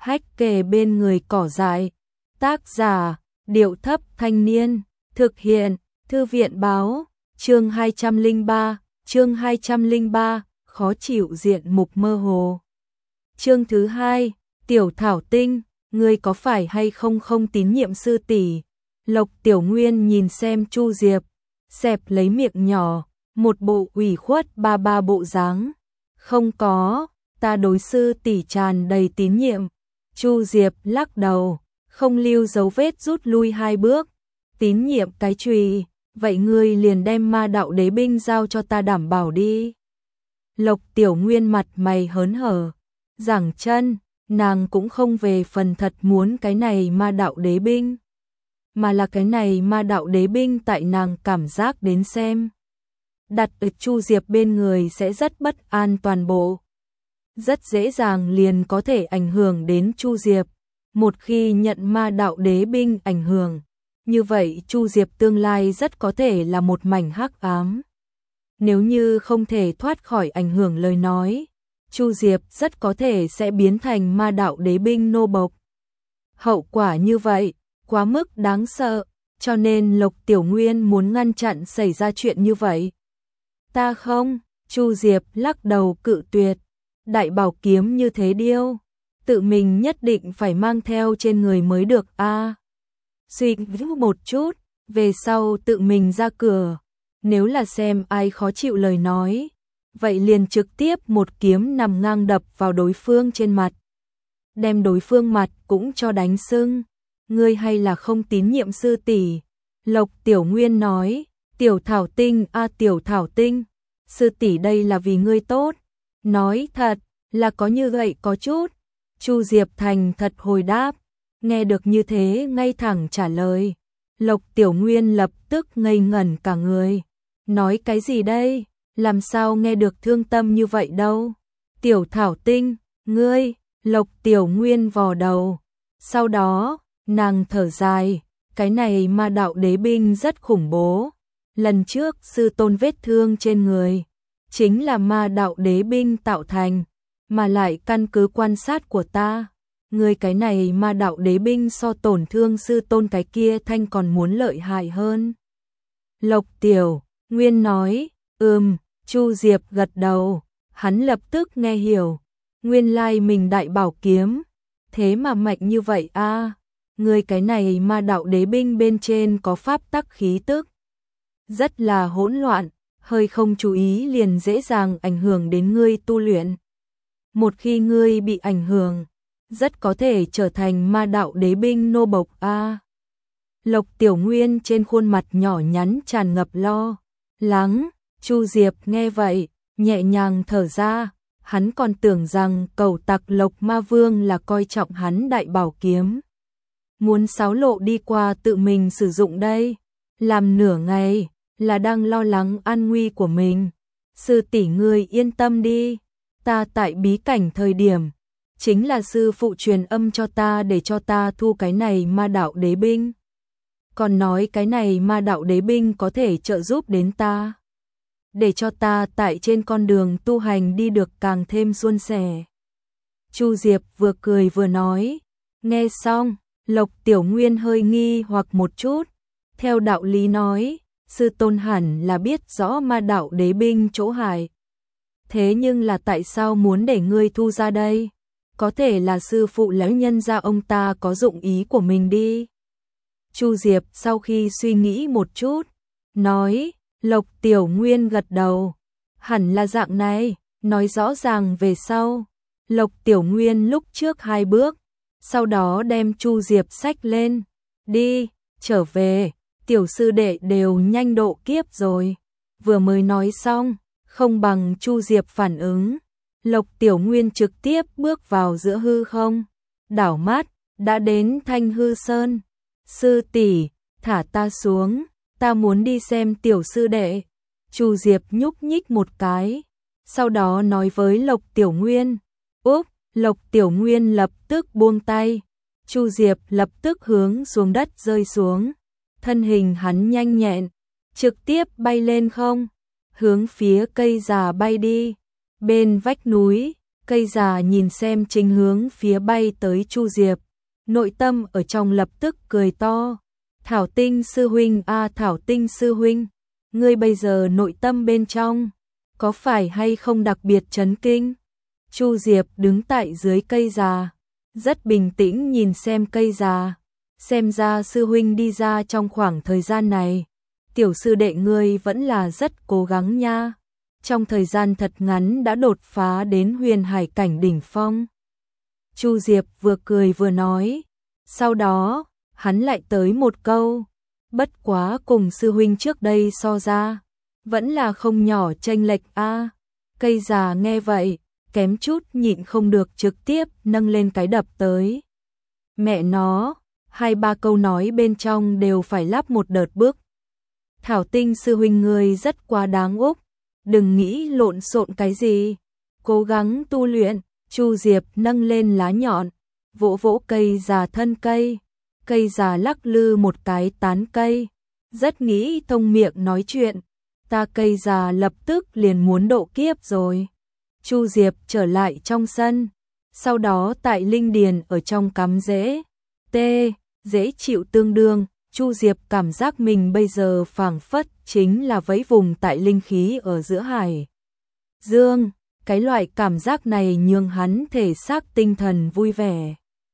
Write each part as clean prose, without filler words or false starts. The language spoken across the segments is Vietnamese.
Hách kề bên người cỏ dại. Tác giả, Điệu Thấp Thanh Niên. Thực hiện, Thư viện Báo. Chương 203, khó chịu diện mục mơ hồ. Chương thứ 2, Tiểu Thảo Tinh, ngươi có phải hay không không tín nhiệm sư tỷ? Lộc Tiểu Nguyên nhìn xem Chu Diệp, xẹp lấy miệng nhỏ, một bộ ủy khuất ba bộ dáng. Không có, ta đối sư tỷ tràn đầy tín nhiệm. Chu Diệp lắc đầu, không lưu dấu vết rút lui 2 bước. Tín nhiệm cái chùy, vậy ngươi liền đem ma đạo đế binh giao cho ta đảm bảo đi. Lộc Tiểu Nguyên mặt mày hớn hở, giảng chân, nàng cũng không về phần thật muốn cái này ma đạo đế binh, mà là cái này ma đạo đế binh tại nàng cảm giác đến xem. Đặt ở Chu Diệp bên người sẽ rất bất an toàn bộ. Rất dễ dàng liền có thể ảnh hưởng đến Chu Diệp. Một khi nhận ma đạo đế binh ảnh hưởng, như vậy Chu Diệp tương lai rất có thể là một mảnh hắc ám. Nếu như không thể thoát khỏi ảnh hưởng lời nói, Chu Diệp rất có thể sẽ biến thành ma đạo đế binh nô bộc. Hậu quả như vậy, quá mức đáng sợ, cho nên Lộc Tiểu Nguyên muốn ngăn chặn xảy ra chuyện như vậy. Ta không, Chu Diệp lắc đầu cự tuyệt, đại bảo kiếm như thế điêu, tự mình nhất định phải mang theo trên người mới được a. Suy nghĩ một chút, về sau tự mình ra cửa, nếu là xem ai khó chịu lời nói, vậy liền trực tiếp một kiếm nằm ngang đập vào đối phương trên mặt. Đem đối phương mặt cũng cho đánh sưng. Ngươi hay là không tín nhiệm sư tỷ? Lộc Tiểu Nguyên nói, Tiểu Thảo Tinh Tiểu Thảo Tinh, sư tỷ đây là vì ngươi tốt. Nói thật, là có như vậy có chút. Chu Diệp thành thật hồi đáp, nghe được như thế ngay thẳng trả lời. Lộc Tiểu Nguyên lập tức ngây ngẩn cả người. Nói cái gì đây? Làm sao nghe được thương tâm như vậy đâu? Tiểu Thảo Tinh, ngươi, Lộc Tiểu Nguyên vò đầu. Sau đó, nàng thở dài, cái này ma đạo đế binh rất khủng bố. Lần trước sư tôn vết thương trên người, chính là ma đạo đế binh tạo thành, mà lại căn cứ quan sát của ta. Người cái này ma đạo đế binh so tổn thương sư tôn cái kia thanh còn muốn lợi hại hơn. Lộc Tiểu Nguyên nói, Chu Diệp gật đầu, hắn lập tức nghe hiểu. Nguyên lai mình đại bảo kiếm, thế mà mạnh như vậy a. Người cái này ma đạo đế binh bên trên có pháp tắc khí tức. Rất là hỗn loạn, hơi không chú ý liền dễ dàng ảnh hưởng đến ngươi tu luyện. Một khi ngươi bị ảnh hưởng, rất có thể trở thành ma đạo đế binh nô bộc a. Lộc Tiểu Nguyên trên khuôn mặt nhỏ nhắn tràn ngập lo lắng. Chu Diệp nghe vậy, nhẹ nhàng thở ra, hắn còn tưởng rằng cẩu tặc Lộc Ma Vương là coi trọng hắn đại bảo kiếm, muốn xáo lộ đi qua tự mình sử dụng đây. Làm nửa ngày, là đang lo lắng an nguy của mình. Sư tỷ ngươi yên tâm đi, ta tại bí cảnh thời điểm, chính là sư phụ truyền âm cho ta để cho ta thu cái này ma đạo đế binh. Còn nói cái này ma đạo đế binh có thể trợ giúp đến ta, để cho ta tại trên con đường tu hành đi được càng thêm suôn sẻ. Chu Diệp vừa cười vừa nói, nghe xong, Lộc Tiểu Nguyên hơi nghi hoặc một chút. Theo đạo lý nói, sư tôn hẳn là biết rõ ma đạo đế binh chỗ hại. Thế nhưng là tại sao muốn để ngươi thu ra đây? Có thể là sư phụ lão nhân gia ông ta có dụng ý của mình đi. Chu Diệp sau khi suy nghĩ một chút, nói, Lộc Tiểu Nguyên gật đầu. Hẳn là dạng này, nói rõ ràng về sau. Lộc Tiểu Nguyên lúc trước 2 bước, sau đó đem Chu Diệp xách lên. Đi, trở về, tiểu sư đệ đều nhanh độ kiếp rồi. Vừa mới nói xong, không bằng Chu Diệp phản ứng. Lộc Tiểu Nguyên trực tiếp bước vào giữa hư không, đảo mắt, đã đến Thanh Hư Sơn. Sư tỷ, thả ta xuống, ta muốn đi xem tiểu sư đệ. Chu Diệp nhúc nhích một cái, sau đó nói với Lộc Tiểu Nguyên. Lộc Tiểu Nguyên lập tức buông tay. Chu Diệp lập tức hướng xuống đất rơi xuống. Thân hình hắn nhanh nhẹn, trực tiếp bay lên không, hướng phía cây già bay đi. Bên vách núi, Cây già nhìn xem chính hướng phía bay tới Chu Diệp, nội tâm ở trong lập tức cười to. Thảo Tinh sư huynh a, Thảo Tinh sư huynh, ngươi bây giờ nội tâm bên trong có phải hay không đặc biệt chấn kinh? Chu Diệp đứng tại dưới cây già, rất bình tĩnh nhìn xem cây già, xem ra sư huynh đi ra trong khoảng thời gian này, tiểu sư đệ ngươi vẫn là rất cố gắng nha. Trong thời gian thật ngắn đã đột phá đến huyền hải cảnh đỉnh phong. Chu Diệp vừa cười vừa nói, sau đó, hắn lại tới một câu, bất quá cùng sư huynh trước đây so ra, vẫn là không nhỏ chênh lệch a. Cây già nghe vậy, kém chút nhịn không được trực tiếp nâng lên cái đập tới. Mẹ nó, 2-3 câu nói bên trong đều phải lắp một đợt bước. Thảo Tinh sư huynh ngươi rất quá đáng úc, đừng nghĩ lộn xộn cái gì, cố gắng tu luyện. Chu Diệp nâng lên lá nhọn, vỗ vỗ cây già thân cây, cây già lắc lư một cái tán cây, rất nghĩ thông miệng nói chuyện, ta cây già lập tức liền muốn độ kiếp rồi. Chu Diệp trở lại trong sân, sau đó tại linh điền ở trong cắm rễ, dễ chịu tương đương, Chu Diệp cảm giác mình bây giờ phảng phất chính là vẫy vùng tại linh khí ở giữa hải dương, cái loại cảm giác này nhường hắn thể xác tinh thần vui vẻ.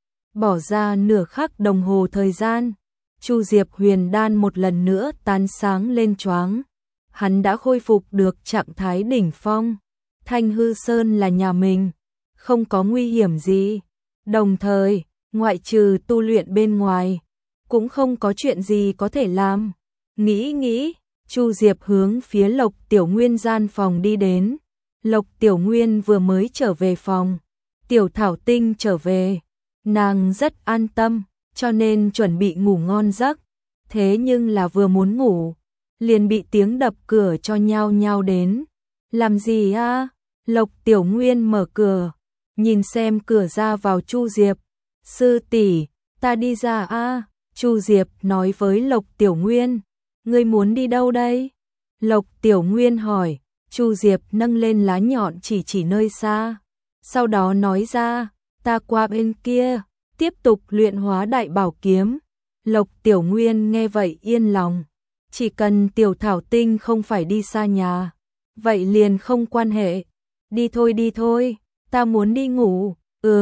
Bỏ ra nửa khắc đồng hồ thời gian, Chu Diệp huyền đan một lần nữa tán sáng lên choáng, hắn đã khôi phục được trạng thái đỉnh phong. Thanh Hư Sơn là nhà mình, không có nguy hiểm gì, đồng thời, ngoại trừ tu luyện bên ngoài, cũng không có chuyện gì có thể làm. Nghĩ, Chu Diệp hướng phía Lộc Tiểu Nguyên gian phòng đi đến. Lộc Tiểu Nguyên vừa mới trở về phòng, Tiểu Thảo Tinh trở về, nàng rất an tâm, cho nên chuẩn bị ngủ ngon giấc. Thế nhưng là vừa muốn ngủ, liền bị tiếng đập cửa cho nhao nhao đến. Làm gì a? Lộc Tiểu Nguyên mở cửa, nhìn xem cửa ra vào Chu Diệp. Sư tỷ, ta đi ra a. Chu Diệp nói với Lộc Tiểu Nguyên, ngươi muốn đi đâu đây? Lộc Tiểu Nguyên hỏi. Chu Diệp nâng lên lá nhọn chỉ nơi xa, sau đó nói ra, ta qua bên kia, tiếp tục luyện hóa đại bảo kiếm. Lộc Tiểu Nguyên nghe vậy yên lòng, chỉ cần Tiểu Thảo Tinh không phải đi xa nhà, vậy liền không quan hệ. Đi thôi, ta muốn đi ngủ.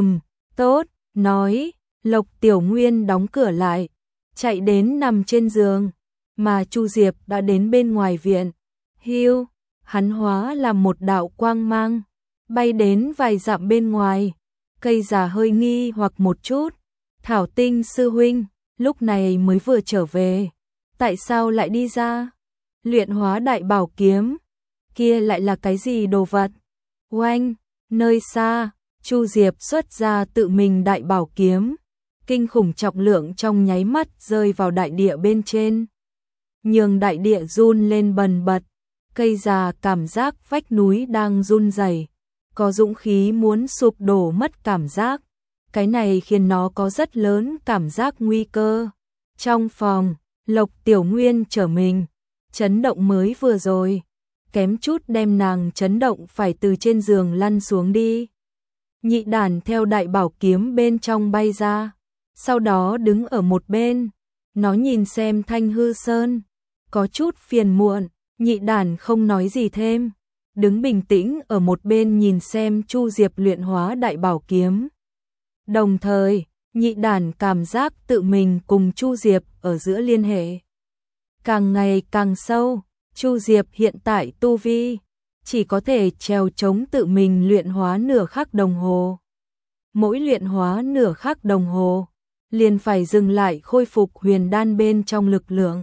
Tốt, nói, Lộc Tiểu Nguyên đóng cửa lại, chạy đến nằm trên giường, mà Chu Diệp đã đến bên ngoài viện. Hiu, hắn hóa làm một đạo quang mang, bay đến vài dặm bên ngoài. Cây già hơi nghi hoặc một chút, Thảo Tinh sư huynh, lúc này mới vừa trở về, tại sao lại đi ra? Luyện hóa đại bảo kiếm, kia lại là cái gì đồ vật? Oanh, nơi xa, Chu Diệp xuất ra tự mình đại bảo kiếm, kinh khủng trọng lượng trong nháy mắt rơi vào đại địa bên trên, nhường đại địa run lên bần bật. Cây già cảm giác vách núi đang run rẩy, có dũng khí muốn sụp đổ mất cảm giác. Cái này khiến nó có rất lớn cảm giác nguy cơ. Trong phòng, Lộc Tiểu Nguyên trở mình, chấn động mới vừa rồi, kém chút đem nàng chấn động phải từ trên giường lăn xuống đi. Nhị đàn theo đại bảo kiếm bên trong bay ra, sau đó đứng ở một bên, nó nhìn xem Thanh Hư Sơn, có chút phiền muộn. Nhị đàn không nói gì thêm, đứng bình tĩnh ở một bên nhìn xem Chu Diệp luyện hóa đại bảo kiếm. Đồng thời, nhị đàn cảm giác tự mình cùng Chu Diệp ở giữa liên hệ càng ngày càng sâu. Chu Diệp hiện tại tu vi chỉ có thể trèo chống tự mình luyện hóa nửa khắc đồng hồ. Mỗi luyện hóa nửa khắc đồng hồ, liền phải dừng lại khôi phục huyền đan bên trong lực lượng.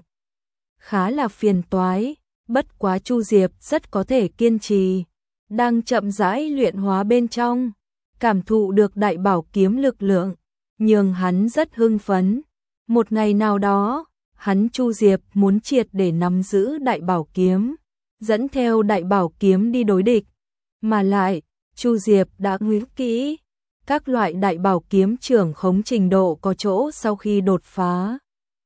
Khá là phiền toái. Bất quá Chu Diệp rất có thể kiên trì, đang chậm rãi luyện hóa bên trong, cảm thụ được đại bảo kiếm lực lượng, nhường hắn rất hưng phấn. Một ngày nào đó, hắn Chu Diệp muốn triệt để nắm giữ đại bảo kiếm, dẫn theo đại bảo kiếm đi đối địch. Mà lại, Chu Diệp đã nghiên kỹ các loại đại bảo kiếm trưởng khống trình độ có chỗ sau khi đột phá.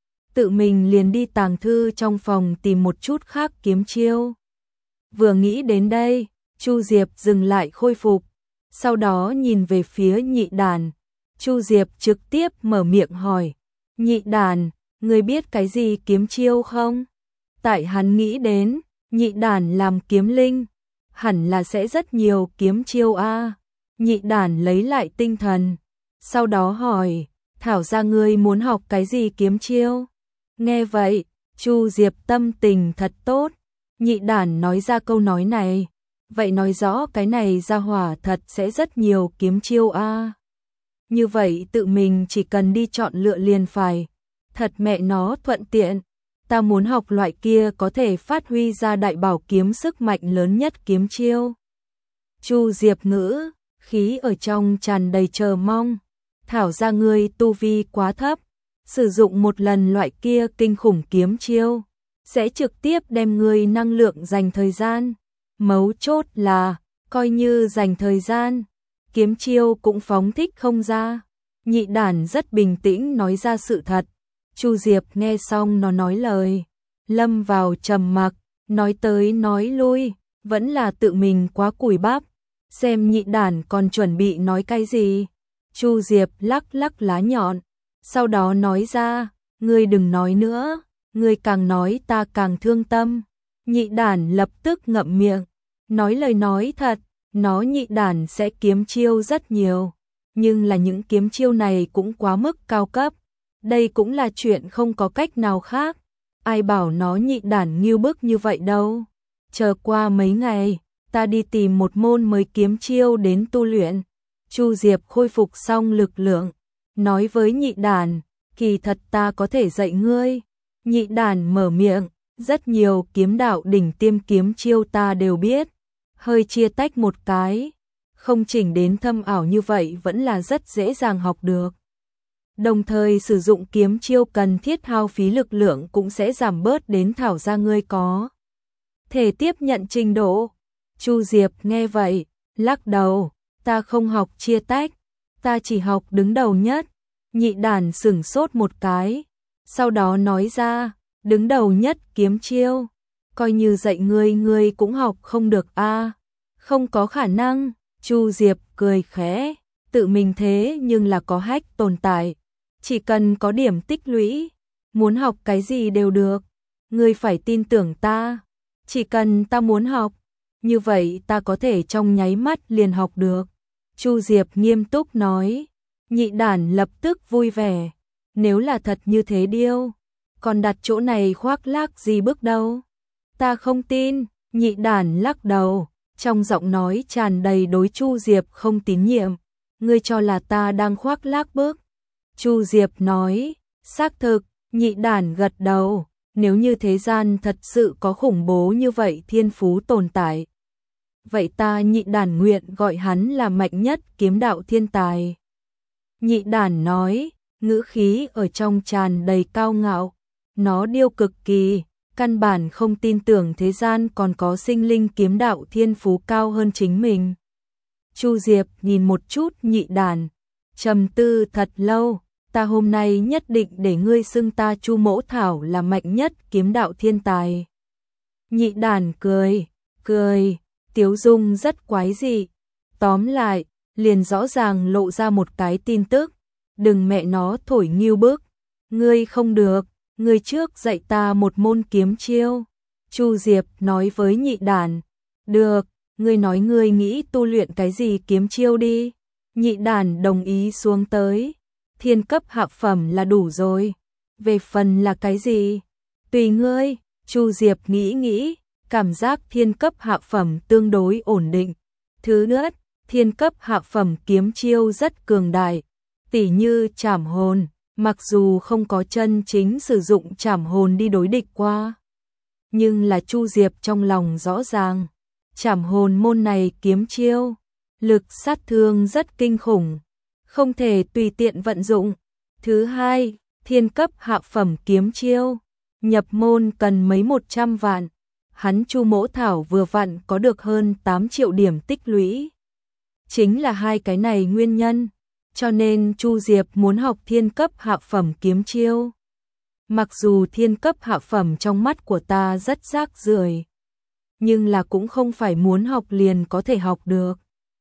Tự mình liền đi tàng thư trong phòng tìm một chút khác kiếm chiêu. Vừa nghĩ đến đây, Chu Diệp dừng lại khôi phục, sau đó nhìn về phía Nhị Đàn. Chu Diệp trực tiếp mở miệng hỏi, Nhị Đàn, ngươi biết cái gì kiếm chiêu không? Tại hắn nghĩ đến, Nhị Đàn làm kiếm linh, hẳn là sẽ rất nhiều kiếm chiêu a. Nhị Đàn lấy lại tinh thần, sau đó hỏi, thảo ra ngươi muốn học cái gì kiếm chiêu? Nghe vậy, Chu Diệp tâm tình thật tốt. Nhị Đàn nói ra câu nói này, vậy nói rõ cái này ra hỏa thật sẽ rất nhiều kiếm chiêu a. Như vậy tự mình chỉ cần đi chọn lựa liền phải. Thật mẹ nó thuận tiện. Ta muốn học loại kia có thể phát huy ra đại bảo kiếm sức mạnh lớn nhất kiếm chiêu. Chu Diệp ngữ, khí ở trong tràn đầy chờ mong. Thảo ra ngươi tu vi quá thấp, sử dụng một lần loại kia kinh khủng kiếm chiêu, sẽ trực tiếp đem ngươi năng lượng dành thời gian. Mấu chốt là, coi như dành thời gian, kiếm chiêu cũng phóng thích không ra. Nhị Đàn rất bình tĩnh nói ra sự thật. Chu Diệp nghe xong nó nói lời, lâm vào trầm mặc, nói tới nói lui, vẫn là tự mình quá cùi bắp. Xem Nhị Đàn còn chuẩn bị nói cái gì. Chu Diệp lắc lắc lá nhọn, sau đó nói ra, ngươi đừng nói nữa, ngươi càng nói ta càng thương tâm. Nhị Đàn lập tức ngậm miệng, nói lời nói thật, nó Nhị Đàn sẽ kiếm chiêu rất nhiều, nhưng là những kiếm chiêu này cũng quá mức cao cấp. Đây cũng là chuyện không có cách nào khác. Ai bảo nó Nhị Đàn nghiêu bức như vậy đâu. Chờ qua mấy ngày, ta đi tìm một môn mới kiếm chiêu đến tu luyện. Chu Diệp khôi phục xong lực lượng, nói với Nhị Đàn, kỳ thật ta có thể dạy ngươi. Nhị Đàn mở miệng, rất nhiều kiếm đạo đỉnh tiêm kiếm chiêu ta đều biết. Hơi chia tách một cái, không chỉnh đến thâm ảo như vậy vẫn là rất dễ dàng học được. Đồng thời sử dụng kiếm chiêu cần thiết hao phí lực lượng cũng sẽ giảm bớt đến thảo ra ngươi có thể tiếp nhận trình độ. Chu Diệp nghe vậy, lắc đầu, ta không học chia tách, ta chỉ học đứng đầu nhất. Nhị Đàn sửng sốt một cái, sau đó nói ra, đứng đầu nhất kiếm chiêu, coi như dạy ngươi cũng học không được a. Không có khả năng. Chu Diệp cười khẽ, tự mình thế nhưng là có hách tồn tại. Chỉ cần có điểm tích lũy, muốn học cái gì đều được. Ngươi phải tin tưởng ta. Chỉ cần ta muốn học, như vậy ta có thể trong nháy mắt liền học được. Chu Diệp nghiêm túc nói. Nhị Đàn lập tức vui vẻ. Nếu là thật như thế điêu, còn đặt chỗ này khoác lác gì bước đâu. Ta không tin. Nhị Đàn lắc đầu, trong giọng nói tràn đầy đối Chu Diệp không tín nhiệm. Ngươi cho là ta đang khoác lác bước. Chu Diệp nói, xác thực. Nhị Đàn gật đầu, nếu như thế gian thật sự có khủng bố như vậy thiên phú tồn tại, vậy ta Nhị Đàn nguyện gọi hắn là mạnh nhất kiếm đạo thiên tài. Nhị Đàn nói, ngữ khí ở trong tràn đầy cao ngạo, nó điêu cực kỳ, căn bản không tin tưởng thế gian còn có sinh linh kiếm đạo thiên phú cao hơn chính mình. Chu Diệp nhìn một chút Nhị Đàn, trầm tư thật lâu, ta hôm nay nhất định để ngươi xưng ta Chu Mỗ Thảo là mạnh nhất kiếm đạo thiên tài. Nhị Đàn cười, tiếu dung rất quái dị. Tóm lại, liền rõ ràng lộ ra một cái tin tức, đừng mẹ nó thổi nghiêu bức, ngươi không được, ngươi trước dạy ta một môn kiếm chiêu. Chu Diệp nói với Nhị Đàn, được, ngươi nói ngươi nghĩ tu luyện cái gì kiếm chiêu đi. Nhị Đàn đồng ý xuống tới, thiên cấp hạ phẩm là đủ rồi, về phần là cái gì, tùy ngươi. Chu Diệp nghĩ, cảm giác thiên cấp hạ phẩm tương đối ổn định. Thứ nữa, thiên cấp hạ phẩm kiếm chiêu rất cường đại, tỉ như trảm hồn, mặc dù không có chân chính sử dụng trảm hồn đi đối địch qua, nhưng là Chu Diệp trong lòng rõ ràng, trảm hồn môn này kiếm chiêu, lực sát thương rất kinh khủng, không thể tùy tiện vận dụng. Thứ hai, thiên cấp hạ phẩm kiếm chiêu, nhập môn cần mấy 100 vạn, hắn Chu Mỗ Thảo vừa vặn có được hơn 8 triệu điểm tích lũy. Chính là hai cái này nguyên nhân, cho nên Chu Diệp muốn học thiên cấp hạ phẩm kiếm chiêu. Mặc dù thiên cấp hạ phẩm trong mắt của ta rất rác rưởi, nhưng là cũng không phải muốn học liền có thể học được.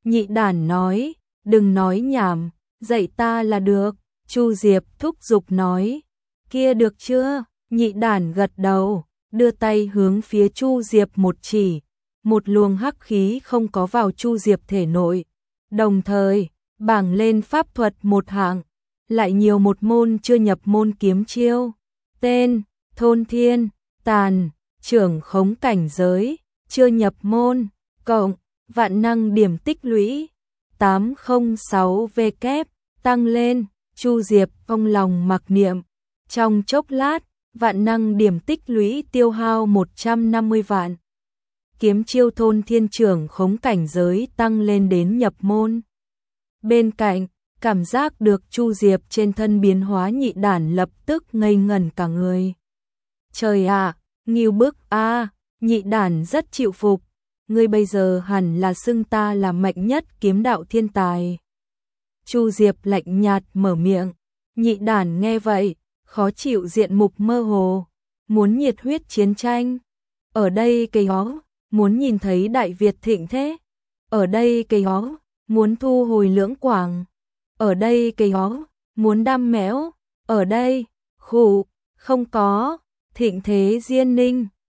Nhị đản nói, đừng nói nhảm, dạy ta là được. Chu Diệp thúc giục nói, kia được chưa? Nhị đản gật đầu, đưa tay hướng phía Chu Diệp một chỉ, một luồng hắc khí không có vào Chu Diệp thể nội, đồng thời bảng lên pháp thuật một hạng, lại nhiều một môn chưa nhập môn kiếm chiêu, tên Thôn Thiên Tàn, trưởng khống cảnh giới, chưa nhập môn, cộng vạn năng điểm tích lũy 806 V kép, tăng lên. Chu Diệp trong lòng mặc niệm, trong chốc lát, vạn năng điểm tích lũy tiêu hao 150 vạn. Kiếm chiêu Thôn Thiên trưởng khống cảnh giới tăng lên đến nhập môn. Bên cạnh, cảm giác được Chu Diệp trên thân biến hóa, nhị đản lập tức ngây ngẩn cả người. Trời ạ, ngưu bức a, nhị đản rất chịu phục, ngươi bây giờ hẳn là xưng ta là mạnh nhất kiếm đạo thiên tài. Chu Diệp lạnh nhạt mở miệng, nhị đản nghe vậy, khó chịu, diện mục mơ hồ, muốn nhiệt huyết chiến tranh. Ở đây cây ó, muốn nhìn thấy Đại Việt thịnh thế. Ở đây cây ó, muốn thu hồi Lưỡng Quảng. Ở đây cây ó, muốn đam mẽo. Ở đây, khụ, không có, thịnh thế Diên Ninh.